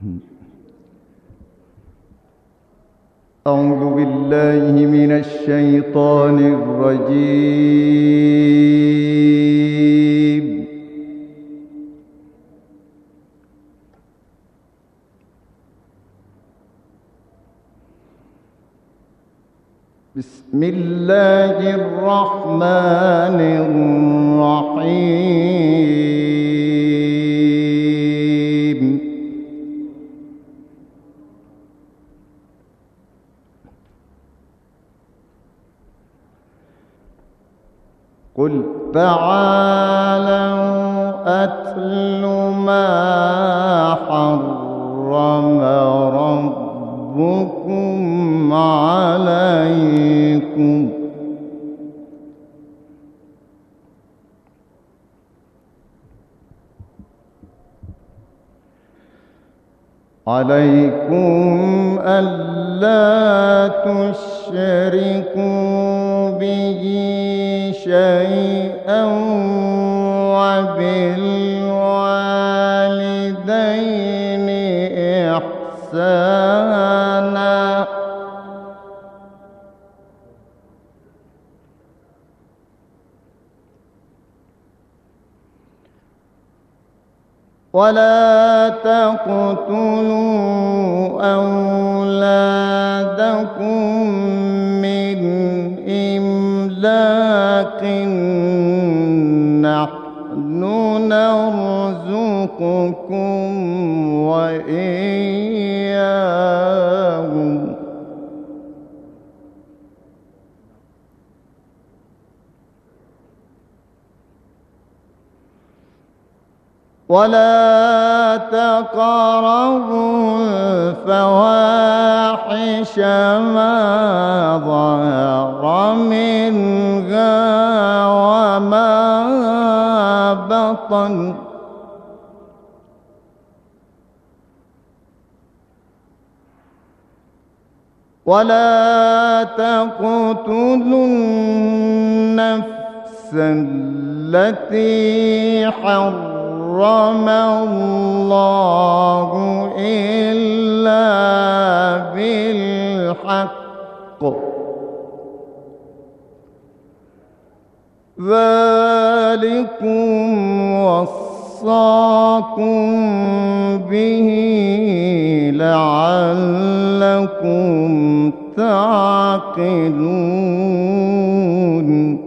أعوذ بالله من الشيطان الرجيم. بسم الله الرحمن الرحيم. قل تعالوا أتل ما حرم ربكم عليكم ألا تشركوا به شيئا وبالوالدين إحسانا ولا تقتلوا أولادكم من إملاق نحن نرزقكم وإياهم ولا تقربوا الفواحش ما ظهر منها وما بطن ولا تقتلوا النفس التي حرم الله إلا بالحق ذلكم وصاكم به لعلكم تعقلون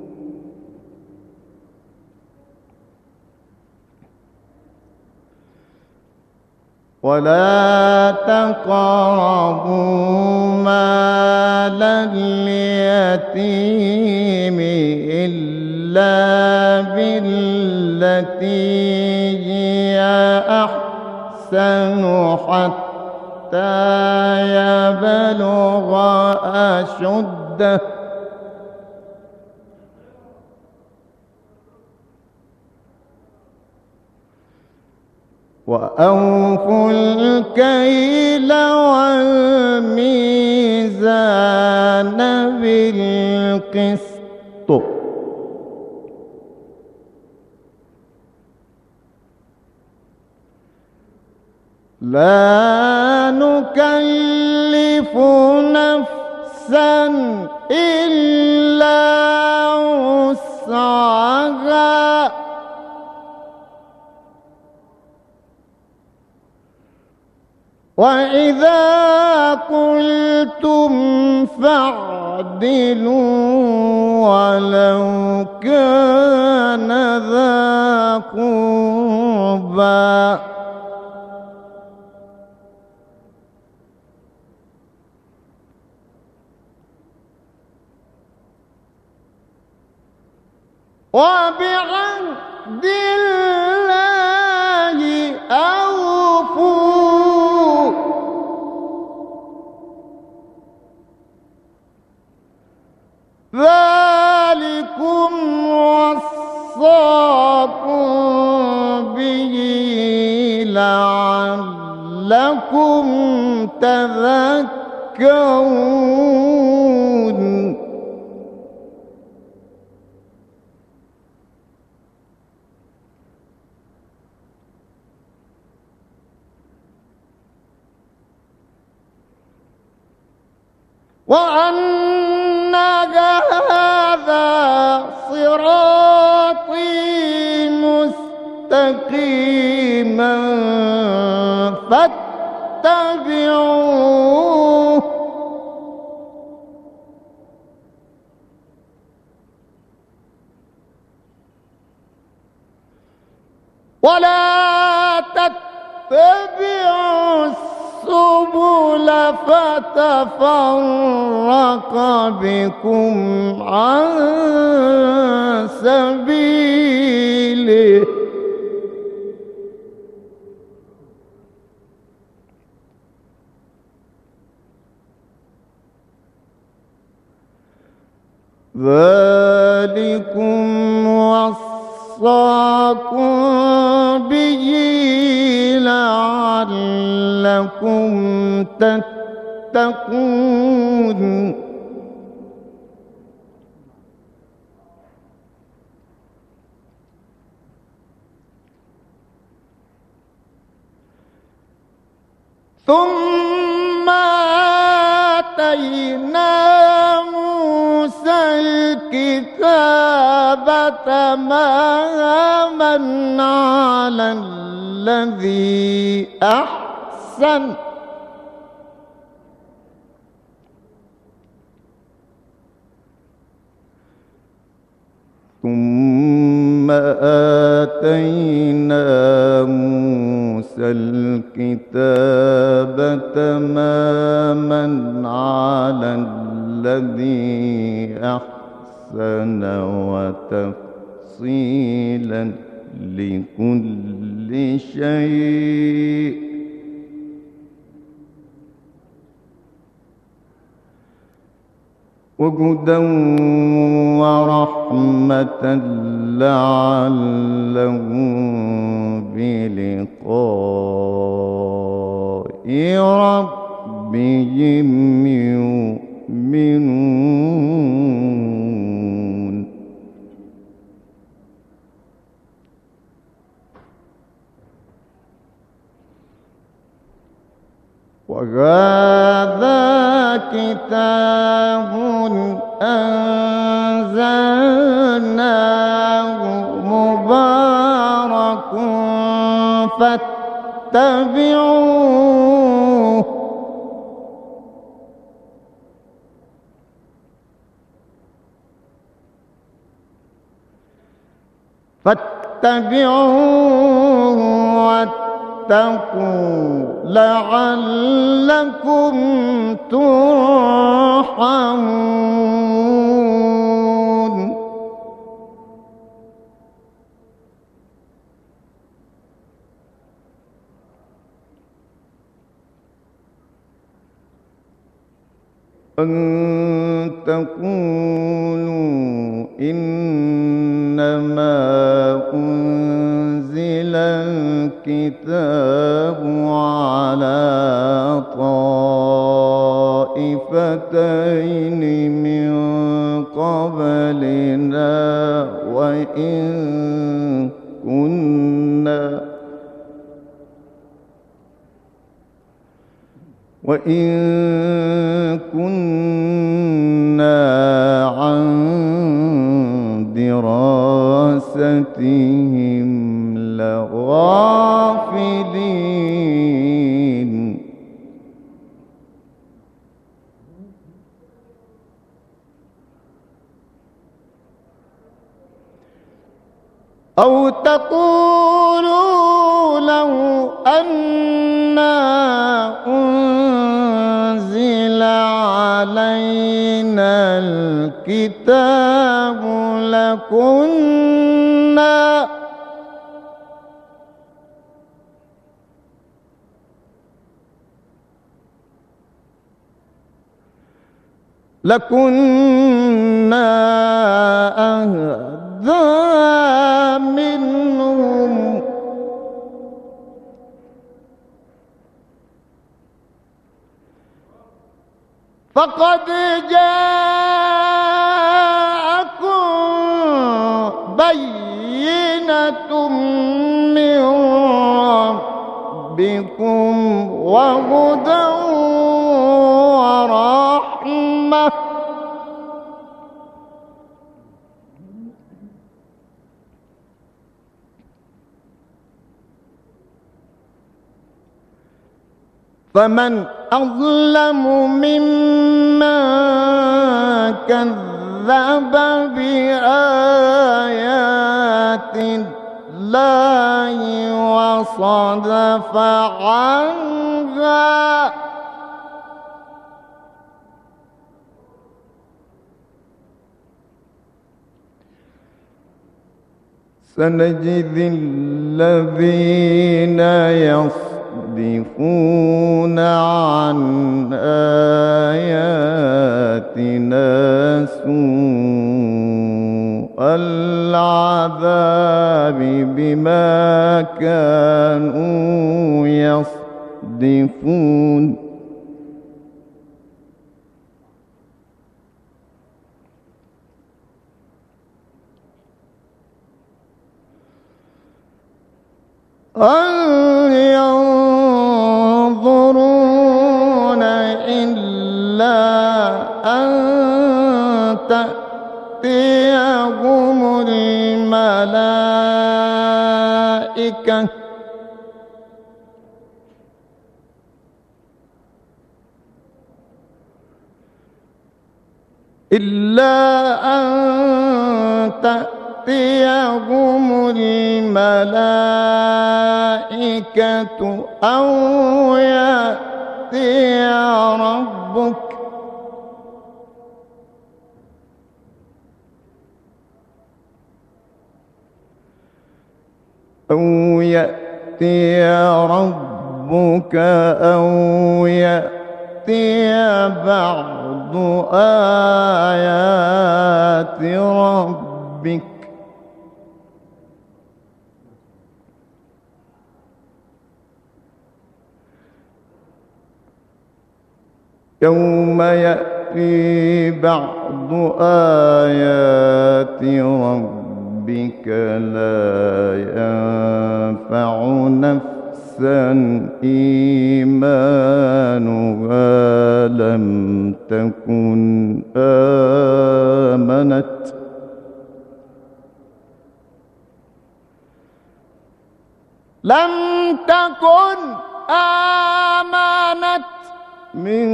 ولا تقربوا مال اليتيم إلا بالتي هي أحسن حتى يبلغ أشده وأوفوا الكيل والميزان بالقسط لا نكلف نفسا إلا وسعها وإذا قلتم فاعدلوا ولو كان ذا قربى وبعهد الله أوفوا ذلكم وصاكم به لعلكم تذكرون وأن هذا صراطي مستقيما فاتبعوه ولا تتبعوا السبل فتفرق بكم عن سبيله ذلكم وصاكم به لعلكم تتقون ثم آتينا موسى الكتاب تماما على الذي أحسن ثم آتينا موسى الكتاب تماما على الذي أحسن وتفصيلا لكل شيء وهدى ورحمة لعلهم بلقاء ربهم يؤمنون وهذا كتاب أنزلناه مبارك فاتبعوه واتقوا لعلكم ترحمون أن تقولوا إنما أنزل الكتاب على طائفتين من قبلنا وإن كنا عن دراستهم لغافلين أو تقولوا لو أنا أنزل علينا الكتاب لكنا أهدى منهم فقد جاءكم بينة من ربكم وهدى ورحمة فمن أظلم ممن كذب بآيات الله وصدف عنها سنجزي الذين يصدفون عن آياتنا سوء العذاب بما كانوا يصدفون هل ينظرون إلا أن تأتيهم الملائكة أو يأتي ربك أو يأتي بعض آيات ربك يوم يأتي بعض آيات ربك لا ينفع نفسا إيمانها لم تكن آمنت من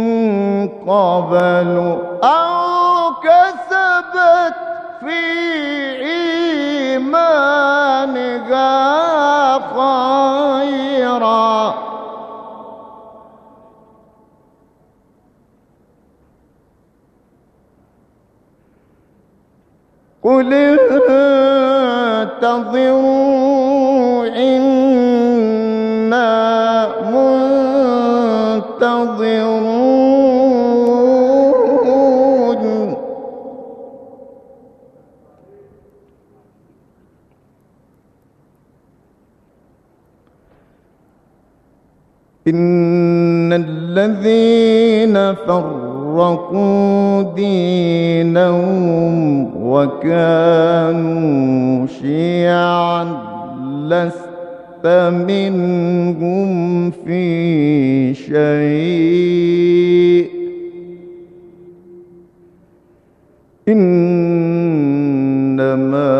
قبل أو كسبت في إيمانها خيرا قل انتظروا إنا منتظرون إن الذين فرقوا دينهم وكانوا شيعا لست منهم في شيء إنما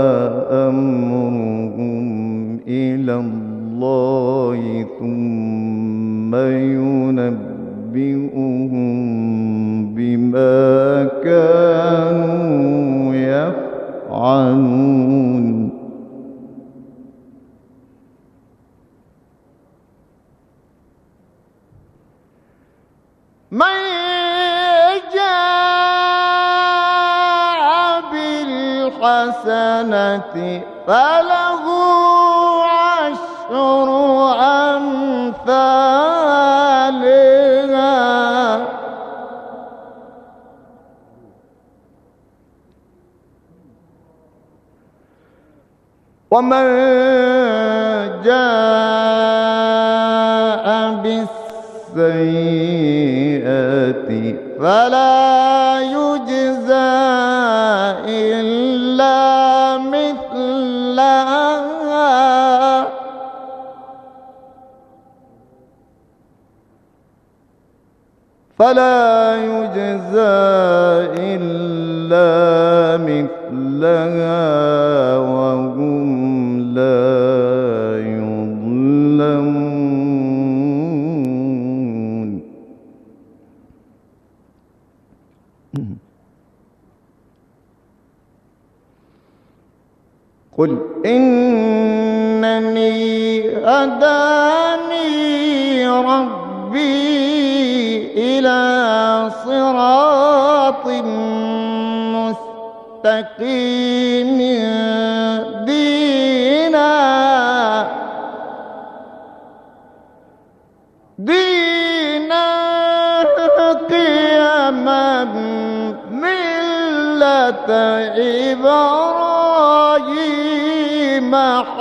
أمرهم إلى الله ثم ينبئهم بما كانوا يفعلون من جاء بالحسنة فله عشر أمثالها ومن جاء بالسيئة فلا يجزى إلا مثلها وهم لا يظلمون قل إنني هداني ربي إلى صراط مستقيم دينا قيما ملة إبراهيم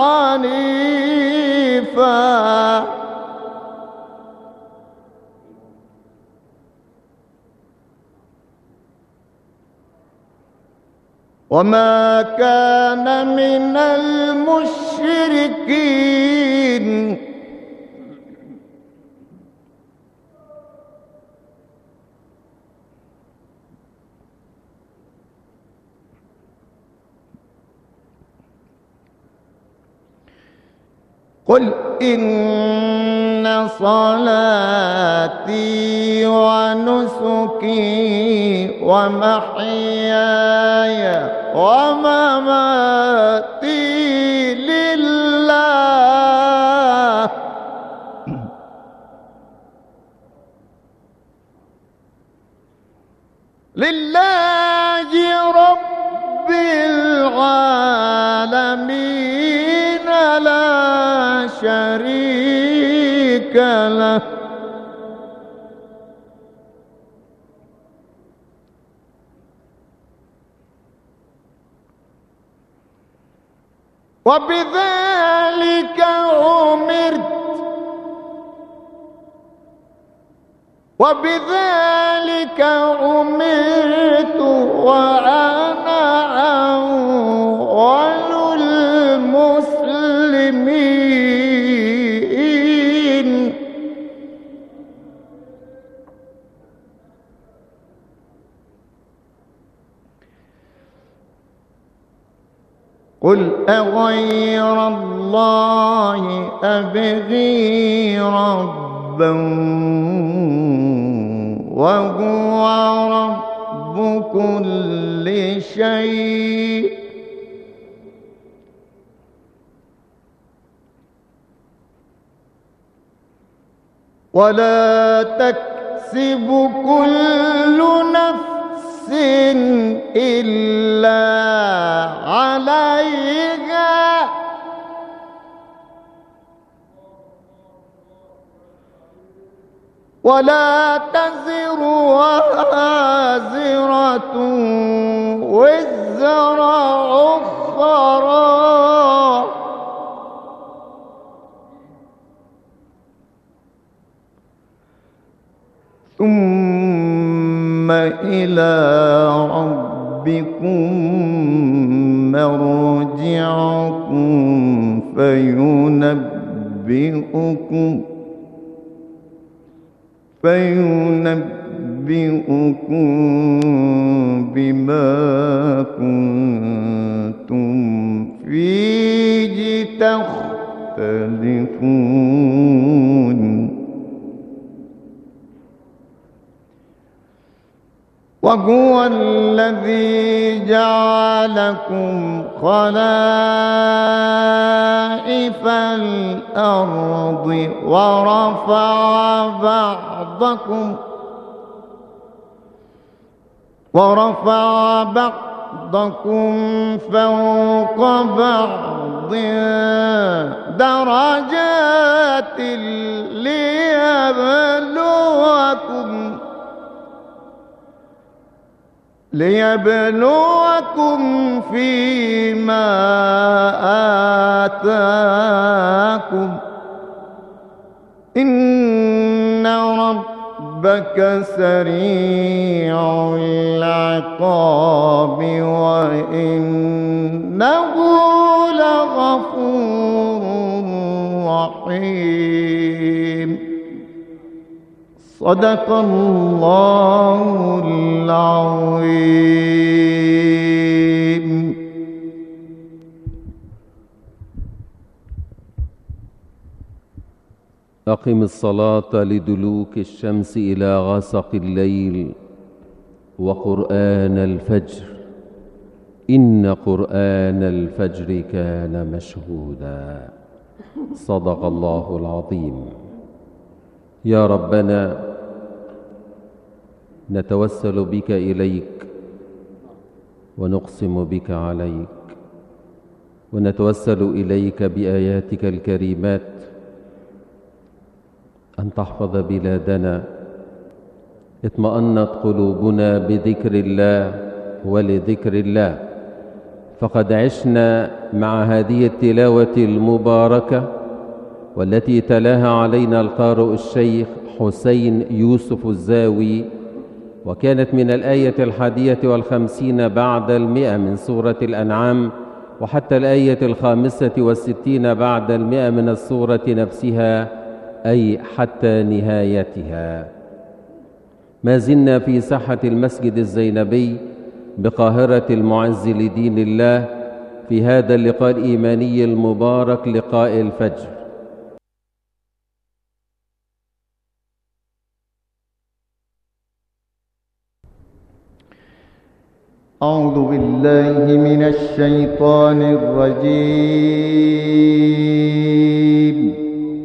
حنيفا وما كان من المشركين قل إن صلاتي ونسكي ومحياي ومماتي لله رب العالمين لا شريك له وبذلك أمرت وأنا أول المسلمين قل أغير الله أبغي ربا وهو رب كل شيء ولا تكسب كل نفس إلا عليها ولا تزر وازرة وزر أخرى ثم إلى ربكم مرجعكم فينبئكم بما كنتم فيه تختلفون وهو الذي جعلكم خلائف الأرض ورفع بعضكم فوق بعض درجات ليبلوكم فيما آتاكم إن ربك سريع العقاب وإنه لغفور رحيم صدق الله العظيم. أقم الصلاة لدلوك الشمس إلى غسق الليل وقرآن الفجر إن قرآن الفجر كان مشهودا. صدق الله العظيم. يا ربنا، نتوسل بك إليك ونقسم بك عليك، ونتوسل إليك بآياتك الكريمات أن تحفظ بلادنا. اطمأنت قلوبنا بذكر الله ولذكر الله، فقد عشنا مع هذه التلاوة المباركة والتي تلاها علينا القارئ الشيخ حسين يوسف الزاوي، وكانت من الآية 51 بعد 100 من سورة الأنعام وحتى الآية 65 بعد 100 من السورة نفسها، أي حتى نهايتها. ما زلنا في ساحة المسجد الزينبي بقاهرة المعز لدين الله في هذا اللقاء الإيماني المبارك، لقاء الفجر. أعوذ بالله من الشيطان الرجيم.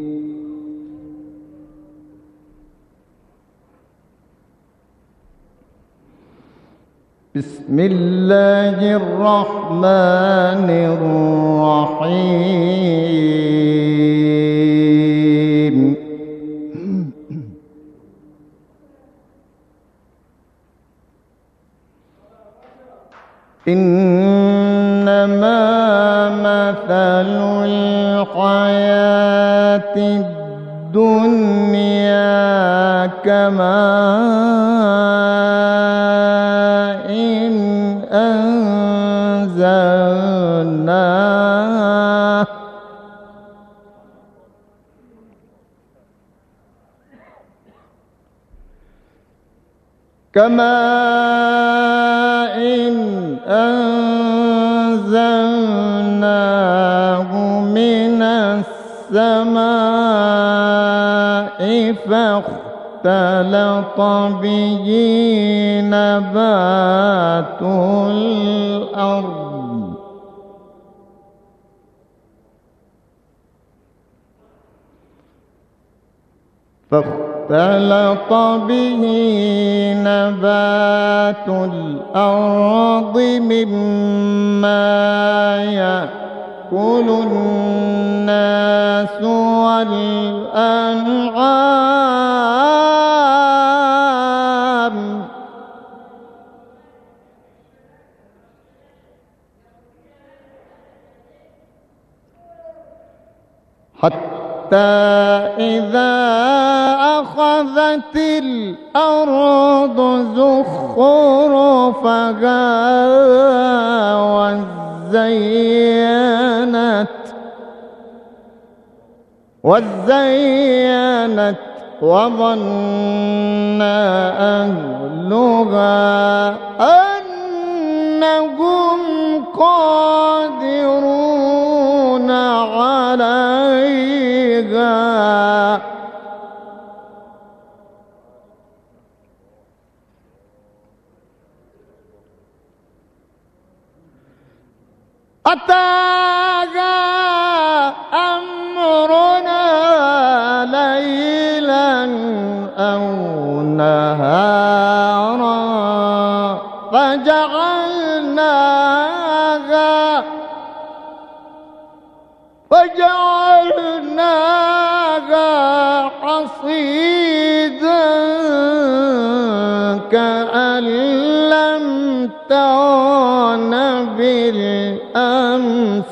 بسم الله الرحمن الرحيم. إنما مثل الحياة الدنيا كماء أنزلناه من السماء فاختلط به نبات الأرض مما يأكل الناس والأنعام حتى إذا أخذت الأرض زخرفها وزينت وظن أهلها أنهم قادرون عليها أتاها أمرنا ليلا أو نهارا فجعلناها حصيدا كأن لم تغن بالأمس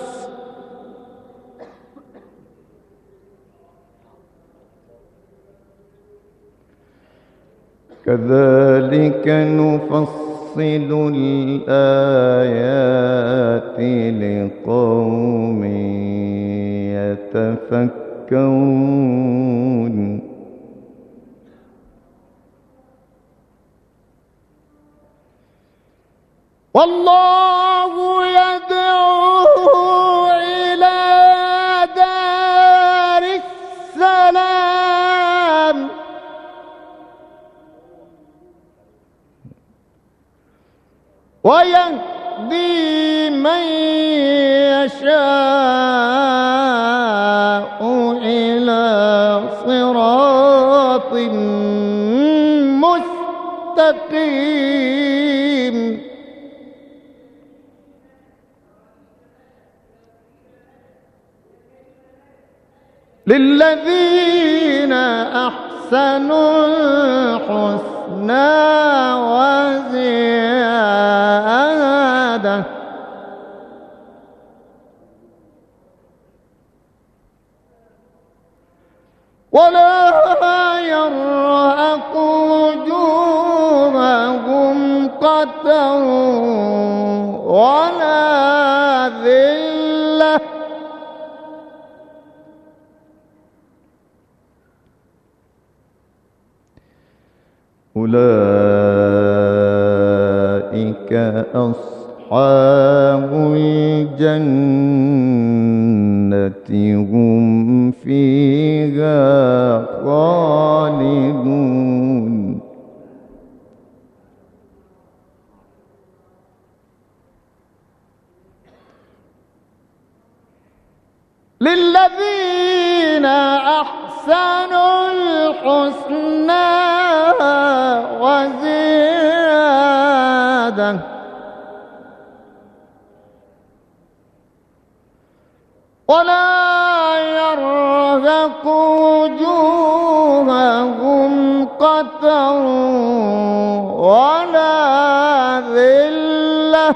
كذلك نفصل الآيات لقوم يتفكرون والله يدعو إلى دار السلام ويهدي يهدي من يشاء إلى صراط مستقيم للذين أحسنوا الحسنى وزيادة ولا يرهق وجوههم قتر ولا ذلة أولئك أصحاب الجنة هم فيها خالدون للذين أحسنوا الحسنى وزيادة ولا يرهق وجوههم قتر ولا ذلة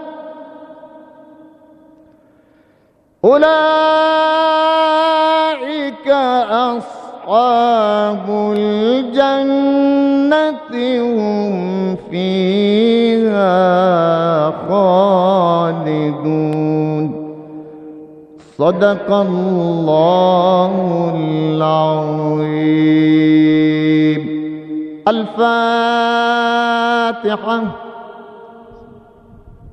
أولئك أصحاب الجنة هم فيها خالدون صدق الله العظيم. الفاتحة.